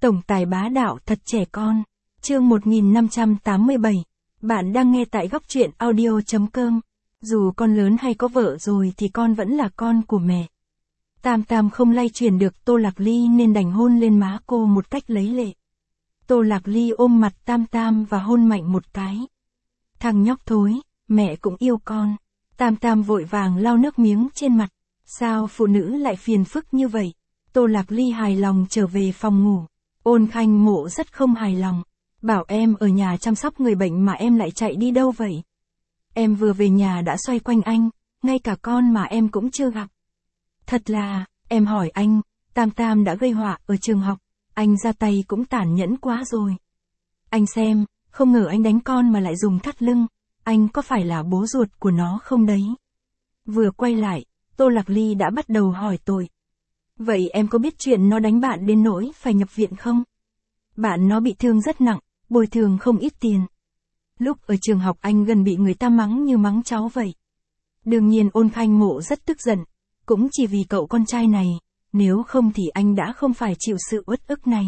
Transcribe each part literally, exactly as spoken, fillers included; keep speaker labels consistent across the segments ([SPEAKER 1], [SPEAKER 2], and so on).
[SPEAKER 1] Tổng tài bá đạo thật trẻ con. Chương một nghìn năm trăm tám mươi bảy. Bạn đang nghe tại góc truyện audio chấm com. Dù con lớn hay có vợ rồi thì con vẫn là con của mẹ. Tam Tam không lay chuyển được Tô Lạc Ly nên đành hôn lên má cô một cách lấy lệ. Tô Lạc Ly ôm mặt Tam Tam và hôn mạnh một cái. Thằng nhóc thối, mẹ cũng yêu con. Tam Tam vội vàng lau nước miếng trên mặt. Sao phụ nữ lại phiền phức như vậy? Tô Lạc Ly hài lòng trở về phòng ngủ. Ôn Khanh Mộ rất không hài lòng. Bảo em ở nhà chăm sóc người bệnh mà em lại chạy đi đâu vậy? Em vừa về nhà đã xoay quanh anh, ngay cả con mà em cũng chưa gặp. Thật là, em hỏi anh, Tam Tam đã gây họa ở trường học, anh ra tay cũng tàn nhẫn quá rồi. Anh xem, không ngờ anh đánh con mà lại dùng thắt lưng, anh có phải là bố ruột của nó không đấy? Vừa quay lại, Tô Lạc Ly đã bắt đầu hỏi tội. Vậy em có biết chuyện nó đánh bạn đến nỗi phải nhập viện không? Bạn nó bị thương rất nặng, bồi thường không ít tiền. Lúc ở trường học anh gần bị người ta mắng như mắng cháu vậy. Đương nhiên Ôn Khanh Mộ rất tức giận, cũng chỉ vì cậu con trai này, nếu không thì anh đã không phải chịu sự uất ức này.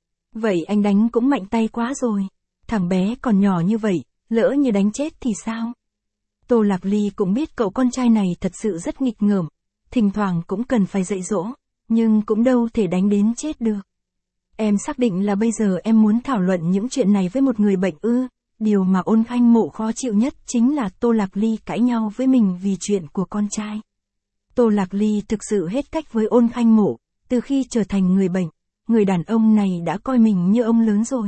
[SPEAKER 1] Vậy anh đánh cũng mạnh tay quá rồi, thằng bé còn nhỏ như vậy, lỡ như đánh chết thì sao? Tô Lạc Ly cũng biết cậu con trai này thật sự rất nghịch ngợm, thỉnh thoảng cũng cần phải dạy dỗ, nhưng cũng đâu thể đánh đến chết được. Em xác định là bây giờ em muốn thảo luận những chuyện này với một người bệnh ư? Điều mà Ôn Khanh Mộ khó chịu nhất chính là Tô Lạc Ly cãi nhau với mình vì chuyện của con trai. Tô Lạc Ly thực sự hết cách với Ôn Khanh Mộ, từ khi trở thành người bệnh, người đàn ông này đã coi mình như ông lớn rồi.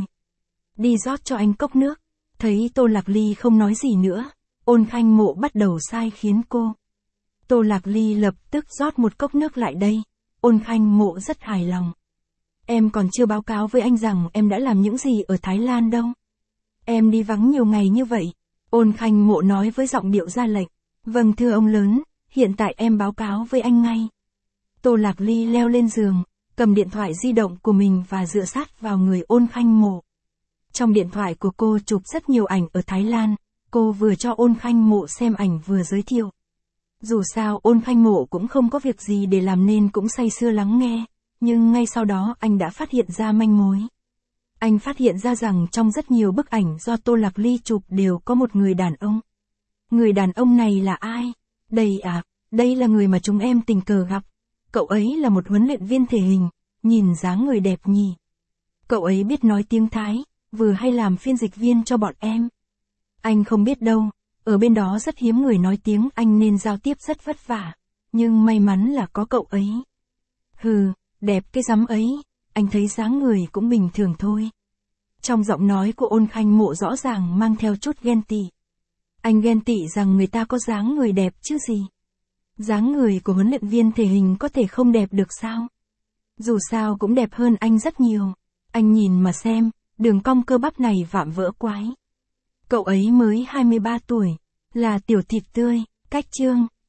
[SPEAKER 1] Đi rót cho anh cốc nước, thấy Tô Lạc Ly không nói gì nữa, Ôn Khanh Mộ bắt đầu sai khiến cô. Tô Lạc Ly lập tức rót một cốc nước lại đây, Ôn Khanh Mộ rất hài lòng. Em còn chưa báo cáo với anh rằng em đã làm những gì ở Thái Lan đâu. Em đi vắng nhiều ngày như vậy. Ôn Khanh Mộ nói với giọng điệu ra lệnh. Vâng thưa ông lớn, hiện tại em báo cáo với anh ngay. Tô Lạc Ly leo lên giường, cầm điện thoại di động của mình và dựa sát vào người Ôn Khanh Mộ. Trong điện thoại của cô chụp rất nhiều ảnh ở Thái Lan, cô vừa cho Ôn Khanh Mộ xem ảnh vừa giới thiệu. Dù sao Ôn Khanh Mộ cũng không có việc gì để làm nên cũng say sưa lắng nghe. Nhưng ngay sau đó anh đã phát hiện ra manh mối. Anh phát hiện ra rằng trong rất nhiều bức ảnh do Tô Lạc Ly chụp đều có một người đàn ông. Người đàn ông này là ai? Đây à, đây là người mà chúng em tình cờ gặp. Cậu ấy là một huấn luyện viên thể hình, nhìn dáng người đẹp nhỉ. Cậu ấy biết nói tiếng Thái, vừa hay làm phiên dịch viên cho bọn em. Anh không biết đâu, ở bên đó rất hiếm người nói tiếng Anh nên giao tiếp rất vất vả. Nhưng may mắn là có cậu ấy. Hừ. Đẹp cái rắm ấy, anh thấy dáng người cũng bình thường thôi. Trong giọng nói của Ôn Khanh Mộ rõ ràng mang theo chút ghen tị. Anh ghen tị rằng người ta có dáng người đẹp chứ gì. Dáng người của huấn luyện viên thể hình có thể không đẹp được sao? Dù sao cũng đẹp hơn anh rất nhiều. Anh nhìn mà xem, đường cong cơ bắp này vạm vỡ quái. Cậu ấy mới hai mươi ba tuổi, là tiểu thịt tươi, cách chương.